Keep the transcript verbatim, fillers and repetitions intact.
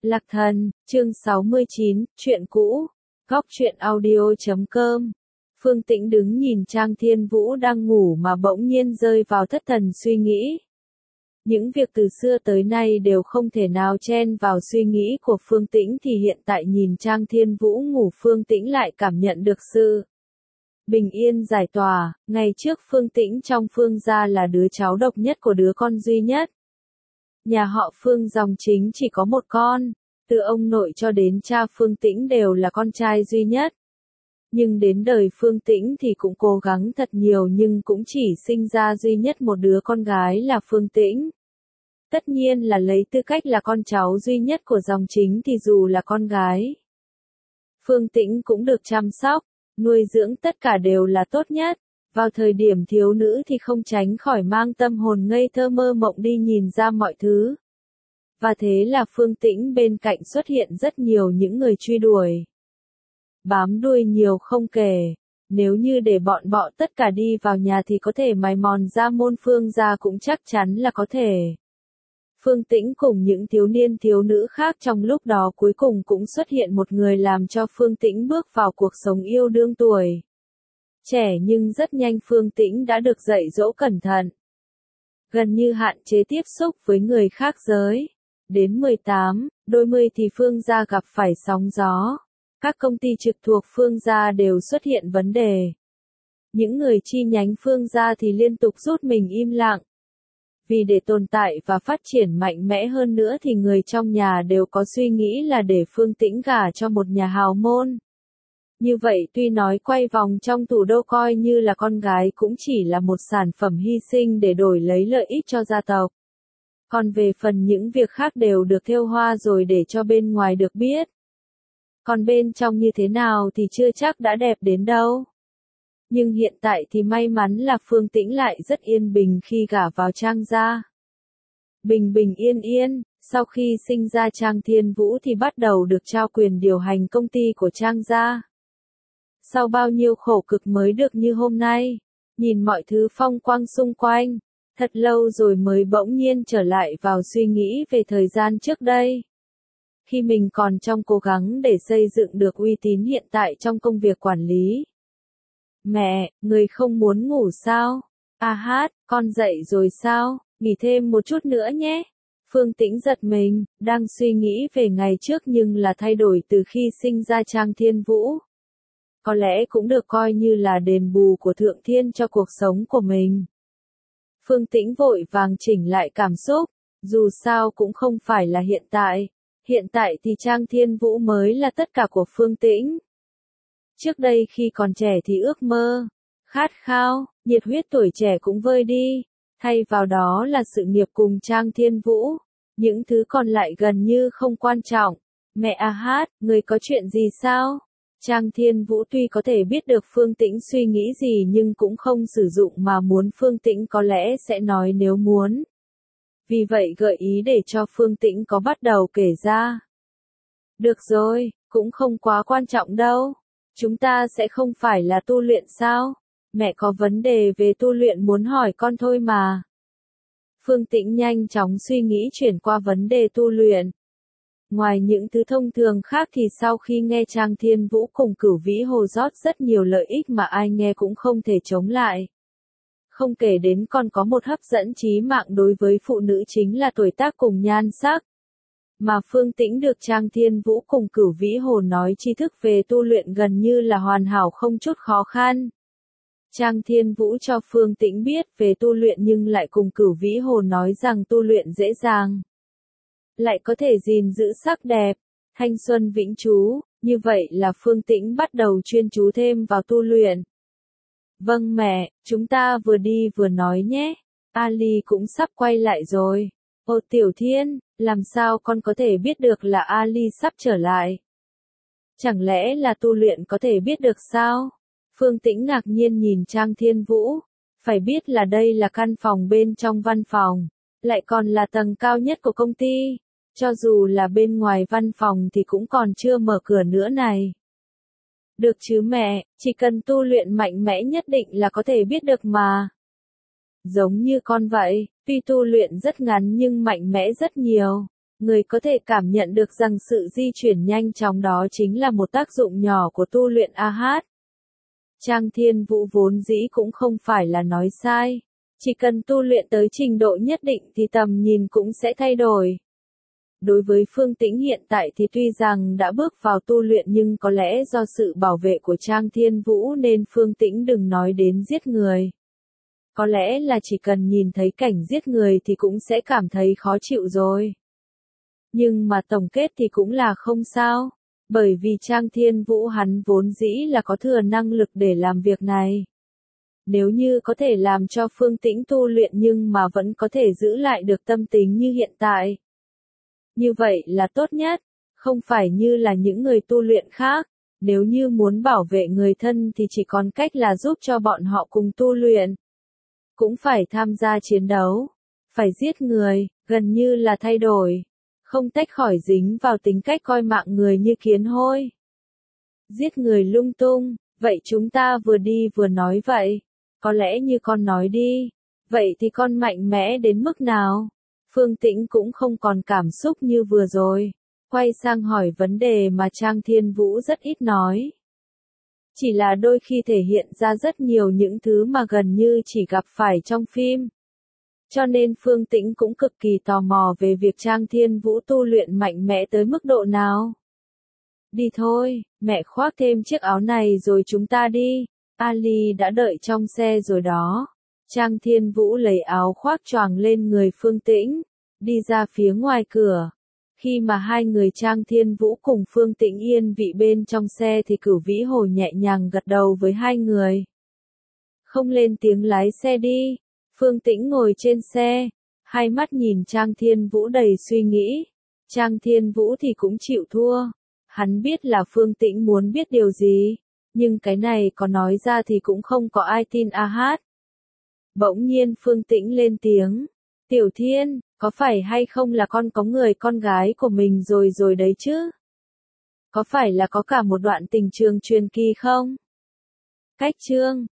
Lạc Thần, chương sáu mươi chín, chuyện cũ. Góc truyện audio chấm com. Phương Tĩnh đứng nhìn Trang Thiên Vũ đang ngủ mà bỗng nhiên rơi vào thất thần suy nghĩ. Những việc từ xưa tới nay đều không thể nào chen vào suy nghĩ của Phương Tĩnh thì hiện tại nhìn Trang Thiên Vũ ngủ Phương Tĩnh lại cảm nhận được sự bình yên giải tỏa. Ngày trước Phương Tĩnh trong Phương gia là đứa cháu độc nhất của đứa con duy nhất. Nhà họ Phương dòng chính chỉ có một con, từ ông nội cho đến cha Phương Tĩnh đều là con trai duy nhất. Nhưng đến đời Phương Tĩnh thì cũng cố gắng thật nhiều nhưng cũng chỉ sinh ra duy nhất một đứa con gái là Phương Tĩnh. Tất nhiên là lấy tư cách là con cháu duy nhất của dòng chính thì dù là con gái, Phương Tĩnh cũng được chăm sóc, nuôi dưỡng tất cả đều là tốt nhất. Vào thời điểm thiếu nữ thì không tránh khỏi mang tâm hồn ngây thơ mơ mộng đi nhìn ra mọi thứ. Và thế là Phương Tĩnh bên cạnh xuất hiện rất nhiều những người truy đuổi. Bám đuôi nhiều không kể, nếu như để bọn bọ tất cả đi vào nhà thì có thể mài mòn ra môn Phương gia cũng chắc chắn là có thể. Phương Tĩnh cùng những thiếu niên thiếu nữ khác trong lúc đó cuối cùng cũng xuất hiện một người làm cho Phương Tĩnh bước vào cuộc sống yêu đương tuổi trẻ nhưng rất nhanh Phương Tĩnh đã được dạy dỗ cẩn thận. Gần như hạn chế tiếp xúc với người khác giới. Đến mười tám, đôi mươi thì Phương gia gặp phải sóng gió. Các công ty trực thuộc Phương gia đều xuất hiện vấn đề. Những người chi nhánh Phương gia thì liên tục rút mình im lặng. Vì để tồn tại và phát triển mạnh mẽ hơn nữa thì người trong nhà đều có suy nghĩ là để Phương Tĩnh gả cho một nhà hào môn. Như vậy tuy nói quay vòng trong thủ đô coi như là con gái cũng chỉ là một sản phẩm hy sinh để đổi lấy lợi ích cho gia tộc. Còn về phần những việc khác đều được thêu hoa rồi để cho bên ngoài được biết. Còn bên trong như thế nào thì chưa chắc đã đẹp đến đâu. Nhưng hiện tại thì may mắn là Phương Tĩnh lại rất yên bình khi gả vào Trang gia. Bình bình yên yên, sau khi sinh ra Trang Thiên Vũ thì bắt đầu được trao quyền điều hành công ty của Trang gia. Sau bao nhiêu khổ cực mới được như hôm nay, nhìn mọi thứ phong quang xung quanh, thật lâu rồi mới bỗng nhiên trở lại vào suy nghĩ về thời gian trước đây. Khi mình còn trong cố gắng để xây dựng được uy tín hiện tại trong công việc quản lý. Mẹ, người không muốn ngủ sao? À hát, con dậy rồi sao? Nghỉ thêm một chút nữa nhé. Phương Tĩnh giật mình, đang suy nghĩ về ngày trước nhưng là thay đổi từ khi sinh ra Trang Thiên Vũ. Có lẽ cũng được coi như là đền bù của Thượng Thiên cho cuộc sống của mình. Phương Tĩnh vội vàng chỉnh lại cảm xúc, dù sao cũng không phải là hiện tại. Hiện tại thì Trang Thiên Vũ mới là tất cả của Phương Tĩnh. Trước đây khi còn trẻ thì ước mơ, khát khao, nhiệt huyết tuổi trẻ cũng vơi đi. Thay vào đó là sự nghiệp cùng Trang Thiên Vũ. Những thứ còn lại gần như không quan trọng. Mẹ à hát, người có chuyện gì sao? Trang Thiên Vũ tuy có thể biết được Phương Tĩnh suy nghĩ gì nhưng cũng không sử dụng mà muốn Phương Tĩnh có lẽ sẽ nói nếu muốn. Vì vậy gợi ý để cho Phương Tĩnh có bắt đầu kể ra. Được rồi, cũng không quá quan trọng đâu. Chúng ta sẽ không phải là tu luyện sao? Mẹ có vấn đề về tu luyện muốn hỏi con thôi mà. Phương Tĩnh nhanh chóng suy nghĩ chuyển qua vấn đề tu luyện. Ngoài những thứ thông thường khác thì sau khi nghe Trang Thiên Vũ cùng Cửu Vĩ Hồ rót rất nhiều lợi ích mà ai nghe cũng không thể chống lại. Không kể đến còn có một hấp dẫn chí mạng đối với phụ nữ chính là tuổi tác cùng nhan sắc. Mà Phương Tĩnh được Trang Thiên Vũ cùng Cửu Vĩ Hồ nói tri thức về tu luyện gần như là hoàn hảo không chút khó khăn. Trang Thiên Vũ cho Phương Tĩnh biết về tu luyện nhưng lại cùng Cửu Vĩ Hồ nói rằng tu luyện dễ dàng. Lại có thể gìn giữ sắc đẹp, thanh xuân vĩnh trú, như vậy là Phương Tĩnh bắt đầu chuyên chú thêm vào tu luyện. Vâng mẹ, chúng ta vừa đi vừa nói nhé, Ali cũng sắp quay lại rồi. Ô Tiểu Thiên, làm sao con có thể biết được là Ali sắp trở lại? Chẳng lẽ là tu luyện có thể biết được sao? Phương Tĩnh ngạc nhiên nhìn Trang Thiên Vũ, phải biết là đây là căn phòng bên trong văn phòng, lại còn là tầng cao nhất của công ty. Cho dù là bên ngoài văn phòng thì cũng còn chưa mở cửa nữa này. Được chứ mẹ, chỉ cần tu luyện mạnh mẽ nhất định là có thể biết được mà. Giống như con vậy, tuy tu luyện rất ngắn nhưng mạnh mẽ rất nhiều. Người có thể cảm nhận được rằng sự di chuyển nhanh chóng đó chính là một tác dụng nhỏ của tu luyện a hát. Trang Thiên Vũ vốn dĩ cũng không phải là nói sai. Chỉ cần tu luyện tới trình độ nhất định thì tầm nhìn cũng sẽ thay đổi. Đối với Phương Tĩnh hiện tại thì tuy rằng đã bước vào tu luyện nhưng có lẽ do sự bảo vệ của Trang Thiên Vũ nên Phương Tĩnh đừng nói đến giết người. Có lẽ là chỉ cần nhìn thấy cảnh giết người thì cũng sẽ cảm thấy khó chịu rồi. Nhưng mà tổng kết thì cũng là không sao. Bởi vì Trang Thiên Vũ hắn vốn dĩ là có thừa năng lực để làm việc này. Nếu như có thể làm cho Phương Tĩnh tu luyện nhưng mà vẫn có thể giữ lại được tâm tính như hiện tại. Như vậy là tốt nhất, không phải như là những người tu luyện khác. Nếu như muốn bảo vệ người thân thì chỉ còn cách là giúp cho bọn họ cùng tu luyện. Cũng phải tham gia chiến đấu, phải giết người, gần như là thay đổi. Không tách khỏi dính vào tính cách coi mạng người như kiến hôi. Giết người lung tung, vậy chúng ta vừa đi vừa nói vậy. Có lẽ như con nói đi, vậy thì con mạnh mẽ đến mức nào? Phương Tĩnh cũng không còn cảm xúc như vừa rồi. Quay sang hỏi vấn đề mà Trang Thiên Vũ rất ít nói. Chỉ là đôi khi thể hiện ra rất nhiều những thứ mà gần như chỉ gặp phải trong phim. Cho nên Phương Tĩnh cũng cực kỳ tò mò về việc Trang Thiên Vũ tu luyện mạnh mẽ tới mức độ nào. Đi thôi, mẹ khoác thêm chiếc áo này rồi chúng ta đi. Ali đã đợi trong xe rồi đó. Trang Thiên Vũ lấy áo khoác choàng lên người Phương Tĩnh, đi ra phía ngoài cửa. Khi mà hai người Trang Thiên Vũ cùng Phương Tĩnh yên vị bên trong xe thì Cửu Vĩ Hồ nhẹ nhàng gật đầu với hai người. Không lên tiếng lái xe đi. Phương Tĩnh ngồi trên xe, hai mắt nhìn Trang Thiên Vũ đầy suy nghĩ. Trang Thiên Vũ thì cũng chịu thua. Hắn biết là Phương Tĩnh muốn biết điều gì, nhưng cái này có nói ra thì cũng không có ai tin a hát. Bỗng nhiên Phương Tĩnh lên tiếng. Tiểu Thiên, có phải hay không là con có người con gái của mình rồi rồi đấy chứ? Có phải là có cả một đoạn tình trường truyền kỳ không? Cách chương